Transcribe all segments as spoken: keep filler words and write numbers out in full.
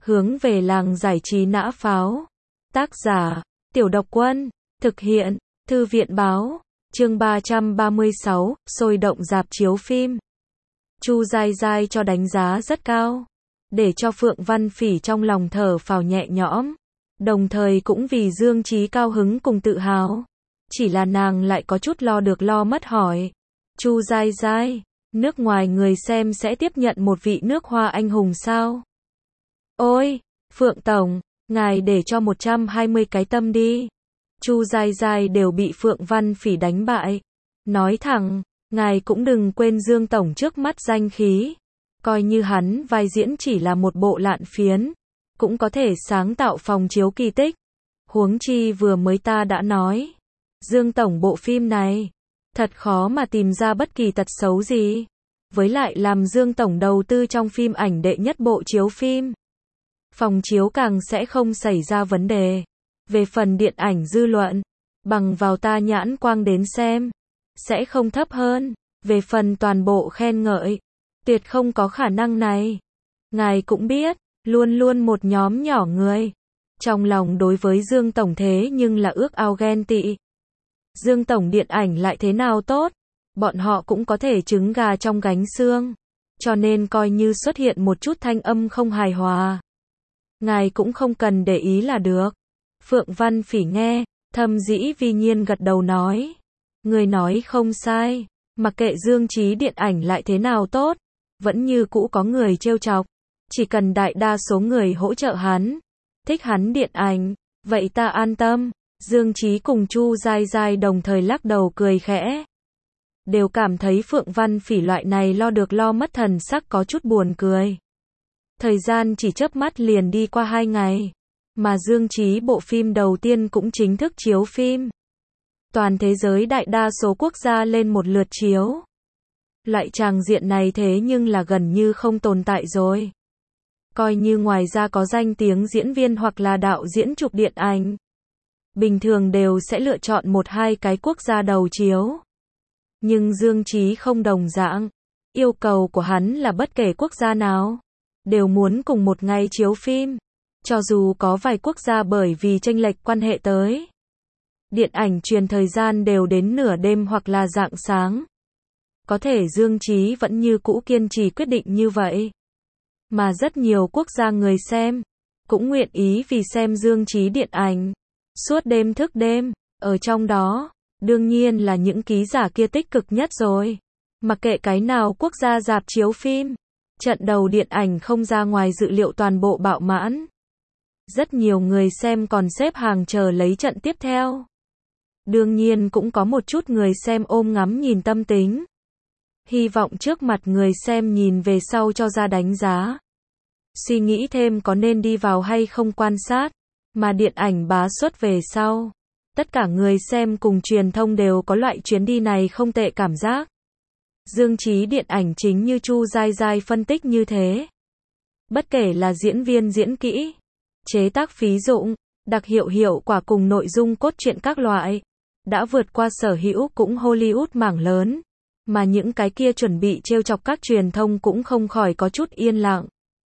Hướng về làng giải trí nã pháo. Tác giả, Tiểu Độc Quân. Thực hiện, Thư viện báo. Chương ba trăm ba mươi sáu, sôi động rạp chiếu phim. Chu Giai Giai cho đánh giá rất cao, để cho Phượng Văn Phỉ trong lòng thở phào nhẹ nhõm, đồng thời cũng vì Dương Chí cao hứng cùng tự hào. Chỉ là nàng lại có chút lo được lo mất hỏi. Chu Giai Giai, nước ngoài người xem sẽ tiếp nhận một vị nước hoa anh hùng sao? Ôi, Phượng Tổng, ngài để cho một trăm hai mươi cái tâm đi. Chu Giai Giai đều bị Phượng Văn Phỉ đánh bại. Nói thẳng, ngài cũng đừng quên Dương Tổng trước mắt danh khí. Coi như hắn vai diễn chỉ là một bộ lạn phiến, cũng có thể sáng tạo phòng chiếu kỳ tích. Huống chi vừa mới ta đã nói, Dương Tổng bộ phim này, thật khó mà tìm ra bất kỳ tật xấu gì. Với lại làm Dương Tổng đầu tư trong phim ảnh đệ nhất bộ chiếu phim, phòng chiếu càng sẽ không xảy ra vấn đề. Về phần điện ảnh dư luận, bằng vào ta nhãn quang đến xem, sẽ không thấp hơn. Về phần toàn bộ khen ngợi, tuyệt không có khả năng này. Ngài cũng biết, luôn luôn một nhóm nhỏ người, trong lòng đối với Dương Tổng thế nhưng là ước ao ghen tị. Dương Tổng điện ảnh lại thế nào tốt, bọn họ cũng có thể trứng gà trong gánh xương. Cho nên coi như xuất hiện một chút thanh âm không hài hòa, ngài cũng không cần để ý là được. Phượng Văn Phỉ nghe, thầm dĩ vi nhiên gật đầu nói. Người nói không sai, mặc kệ Dương Chí điện ảnh lại thế nào tốt, vẫn như cũ có người trêu chọc. Chỉ cần đại đa số người hỗ trợ hắn, thích hắn điện ảnh, vậy ta an tâm. Dương Chí cùng Chu Giai Giai đồng thời lắc đầu cười khẽ. Đều cảm thấy Phượng Văn Phỉ loại này lo được lo mất thần sắc có chút buồn cười. Thời gian chỉ chớp mắt liền đi qua hai ngày, mà Dương Chí bộ phim đầu tiên cũng chính thức chiếu phim. Toàn thế giới đại đa số quốc gia lên một lượt chiếu. Loại tràng diện này thế nhưng là gần như không tồn tại rồi. Coi như ngoài ra có danh tiếng diễn viên hoặc là đạo diễn chụp điện ảnh, bình thường đều sẽ lựa chọn một hai cái quốc gia đầu chiếu. Nhưng Dương Chí không đồng dạng. Yêu cầu của hắn là bất kể quốc gia nào, đều muốn cùng một ngày chiếu phim. Cho dù có vài quốc gia bởi vì chênh lệch quan hệ tới, điện ảnh truyền thời gian đều đến nửa đêm hoặc là rạng sáng. Có thể Dương Chí vẫn như cũ kiên trì quyết định như vậy. Mà rất nhiều quốc gia người xem, cũng nguyện ý vì xem Dương Chí điện ảnh, suốt đêm thức đêm. Ở trong đó, đương nhiên là những ký giả kia tích cực nhất rồi. Mặc kệ cái nào quốc gia rạp chiếu phim, trận đầu điện ảnh không ra ngoài dự liệu toàn bộ bạo mãn. Rất nhiều người xem còn xếp hàng chờ lấy trận tiếp theo. Đương nhiên cũng có một chút người xem ôm ngắm nhìn tâm tính, hy vọng trước mặt người xem nhìn về sau cho ra đánh giá, suy nghĩ thêm có nên đi vào hay không quan sát. Mà điện ảnh bá xuất về sau, tất cả người xem cùng truyền thông đều có loại chuyến đi này không tệ cảm giác. Dương Chí điện ảnh chính như Chu Giai Giai phân tích như thế. Bất kể là diễn viên diễn kỹ, chế tác phí dụng, đặc hiệu hiệu quả cùng nội dung cốt truyện các loại, đã vượt qua sở hữu cũng Hollywood mảng lớn. Mà những cái kia chuẩn bị trêu chọc các truyền thông cũng không khỏi có chút yên lặng.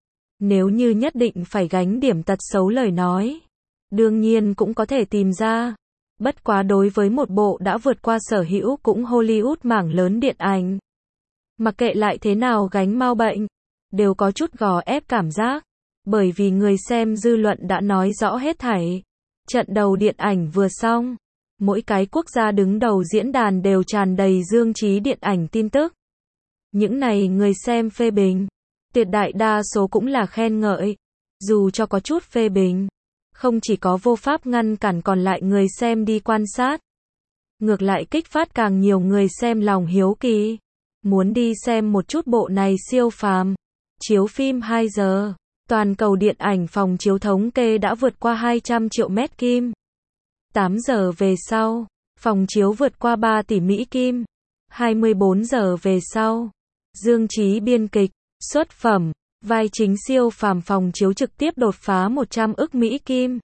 Nếu như nhất định phải gánh điểm tật xấu lời nói, đương nhiên cũng có thể tìm ra. Bất quá đối với một bộ đã vượt qua sở hữu cũng Hollywood mảng lớn điện ảnh, mặc kệ lại thế nào gánh mau bệnh, đều có chút gò ép cảm giác. Bởi vì người xem dư luận đã nói rõ hết thảy. Trận đầu điện ảnh vừa xong, mỗi cái quốc gia đứng đầu diễn đàn đều tràn đầy Dương Chí điện ảnh tin tức. Những này người xem phê bình, tuyệt đại đa số cũng là khen ngợi. Dù cho có chút phê bình, không chỉ có vô pháp ngăn cản còn lại người xem đi quan sát, ngược lại kích phát càng nhiều người xem lòng hiếu kỳ, muốn đi xem một chút bộ này siêu phàm. Chiếu phim hai giờ, toàn cầu điện ảnh phòng chiếu thống kê đã vượt qua hai trăm triệu mét kim. tám giờ về sau, phòng chiếu vượt qua ba tỷ Mỹ kim. hai mươi bốn giờ về sau, Dương Chí biên kịch, xuất phẩm, vai chính siêu phàm phòng chiếu trực tiếp đột phá một trăm ức Mỹ kim.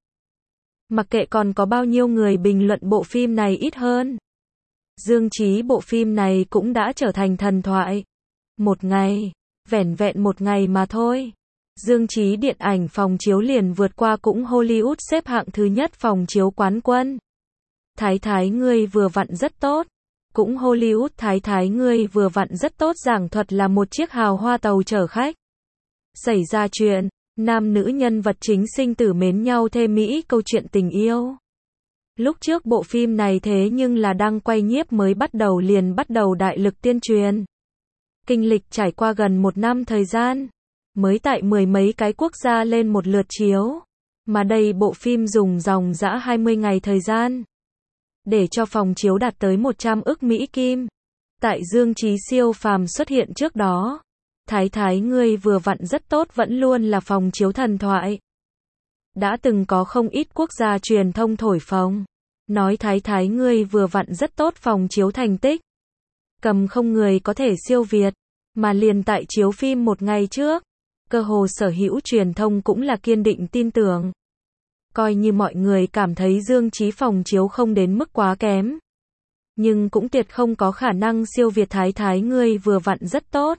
Mặc kệ còn có bao nhiêu người bình luận bộ phim này ít hơn, Dương Chí bộ phim này cũng đã trở thành thần thoại. Một ngày, vẻn vẹn một ngày mà thôi, Dương Chí điện ảnh phòng chiếu liền vượt qua cũng Hollywood xếp hạng thứ nhất phòng chiếu quán quân. Thái thái ngươi vừa vặn rất tốt. Cũng Hollywood thái thái ngươi vừa vặn rất tốt giảng thuật là một chiếc hào hoa tàu chở khách. Xảy ra chuyện, nam nữ nhân vật chính sinh tử mến nhau thê mỹ câu chuyện tình yêu. Lúc trước bộ phim này thế nhưng là đang quay nhiếp mới bắt đầu liền bắt đầu đại lực tuyên truyền. Kinh lịch trải qua gần một năm thời gian, mới tại mười mấy cái quốc gia lên một lượt chiếu. Mà đây bộ phim dùng dòng dã hai mươi ngày thời gian. Để cho phòng chiếu đạt tới một trăm ức Mỹ Kim. Tại Dương Chí siêu phàm xuất hiện trước đó, thái thái ngươi vừa vặn rất tốt vẫn luôn là phòng chiếu thần thoại. Đã từng có không ít quốc gia truyền thông thổi phồng, nói thái thái ngươi vừa vặn rất tốt phòng chiếu thành tích. Cầm không người có thể siêu việt, mà liền tại chiếu phim một ngày trước, cơ hồ sở hữu truyền thông cũng là kiên định tin tưởng. Coi như mọi người cảm thấy Dương Chí phòng chiếu không đến mức quá kém, nhưng cũng tuyệt không có khả năng siêu việt thái thái ngươi vừa vặn rất tốt.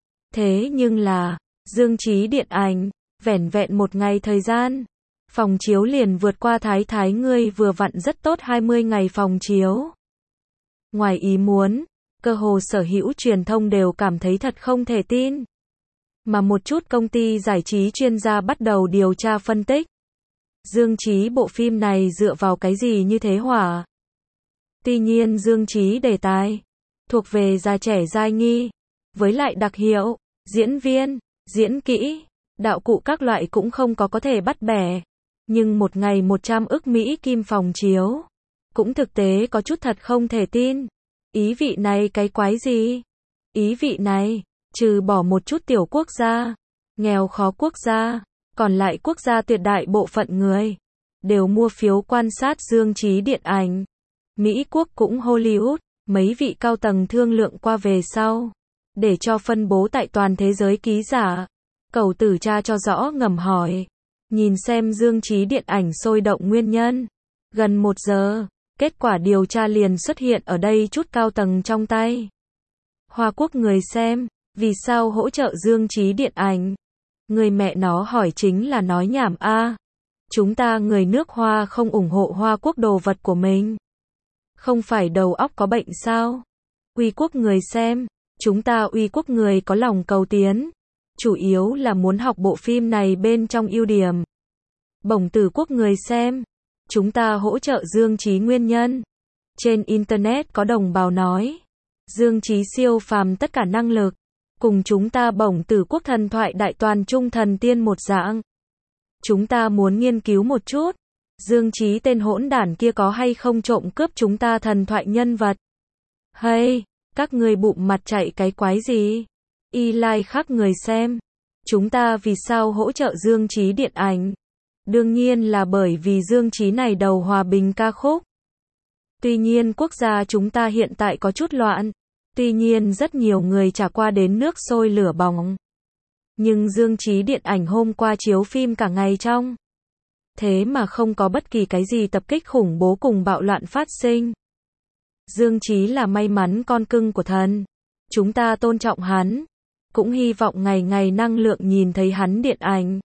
Thế nhưng là, Dương Chí điện ảnh, vẻn vẹn một ngày thời gian, phòng chiếu liền vượt qua thái thái ngươi vừa vặn rất tốt hai mươi ngày phòng chiếu. Ngoài ý muốn, cơ hồ sở hữu truyền thông đều cảm thấy thật không thể tin. Mà một chút công ty giải trí chuyên gia bắt đầu điều tra phân tích. Dương Chí bộ phim này dựa vào cái gì như thế hỏa? Tuy nhiên Dương Chí đề tài thuộc về già trẻ giai nghi, với lại đặc hiệu, diễn viên, diễn kỹ, đạo cụ các loại cũng không có có thể bắt bẻ. Nhưng một ngày một trăm ức Mỹ Kim phòng chiếu, cũng thực tế có chút thật không thể tin. Ý vị này cái quái gì? Ý vị này, trừ bỏ một chút tiểu quốc gia, nghèo khó quốc gia, còn lại quốc gia tuyệt đại bộ phận người đều mua phiếu quan sát Dương Chí điện ảnh. Mỹ quốc cũng Hollywood, mấy vị cao tầng thương lượng qua về sau, để cho phân bố tại toàn thế giới ký giả. Cầu tử tra cho rõ ngầm hỏi, nhìn xem Dương Chí điện ảnh sôi động nguyên nhân. Gần một giờ, kết quả điều tra liền xuất hiện ở đây chút cao tầng trong tay. Hoa quốc người xem, vì sao hỗ trợ Dương Chí điện ảnh? Người mẹ nó hỏi chính là nói nhảm a. Chúng ta người nước Hoa không ủng hộ Hoa quốc đồ vật của mình. Không phải đầu óc có bệnh sao? Uy quốc người xem, chúng ta uy quốc người có lòng cầu tiến. Chủ yếu là muốn học bộ phim này bên trong ưu điểm. Bổng tử quốc người xem, chúng ta hỗ trợ Dương Chí nguyên nhân. Trên Internet có đồng bào nói, Dương Chí siêu phàm tất cả năng lực, cùng chúng ta bổng tử quốc thần thoại đại toàn trung thần tiên một dạng. Chúng ta muốn nghiên cứu một chút, Dương Chí tên hỗn đản kia có hay không trộm cướp chúng ta thần thoại nhân vật. Hay, các người bụng mặt chạy cái quái gì? Y like khác người xem, chúng ta vì sao hỗ trợ Dương Chí điện ảnh? Đương nhiên là bởi vì Dương Chí này đầu hòa bình ca khúc. Tuy nhiên quốc gia chúng ta hiện tại có chút loạn. Tuy nhiên rất nhiều người trả qua đến nước sôi lửa bỏng. Nhưng Dương Chí điện ảnh hôm qua chiếu phim cả ngày trong. Thế mà không có bất kỳ cái gì tập kích khủng bố cùng bạo loạn phát sinh. Dương Chí là may mắn con cưng của thần. Chúng ta tôn trọng hắn. Cũng hy vọng ngày ngày năng lượng nhìn thấy hắn điện ảnh.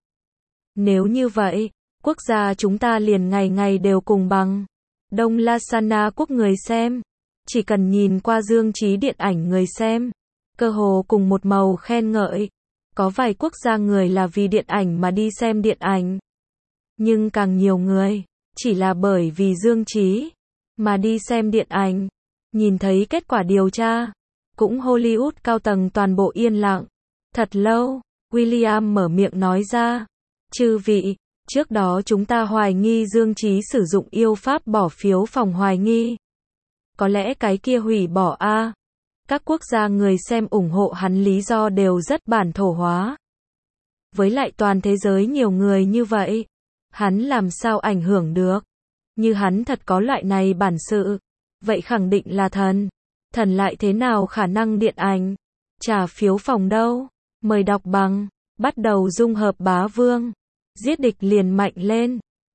Nếu như vậy, quốc gia chúng ta liền ngày ngày đều cùng bằng. Đông Lasana quốc người xem. Chỉ cần nhìn qua Dương Chí điện ảnh người xem, cơ hồ cùng một màu khen ngợi. Có vài quốc gia người là vì điện ảnh mà đi xem điện ảnh. Nhưng càng nhiều người, chỉ là bởi vì Dương Chí, mà đi xem điện ảnh. Nhìn thấy kết quả điều tra, cũng Hollywood cao tầng toàn bộ yên lặng. Thật lâu, William mở miệng nói ra, chư vị, trước đó chúng ta hoài nghi Dương Chí sử dụng yêu pháp bỏ phiếu phòng hoài nghi. Có lẽ cái kia hủy bỏ a. Các quốc gia người xem ủng hộ hắn lý do đều rất bản thổ hóa. Với lại toàn thế giới nhiều người như vậy, hắn làm sao ảnh hưởng được? Như hắn thật có loại này bản sự, vậy khẳng định là thần. Thần lại thế nào khả năng điện ảnh? Trả phiếu phòng đâu? Mời đọc bằng, bắt đầu dung hợp bá vương. Giết địch liền mạnh lên.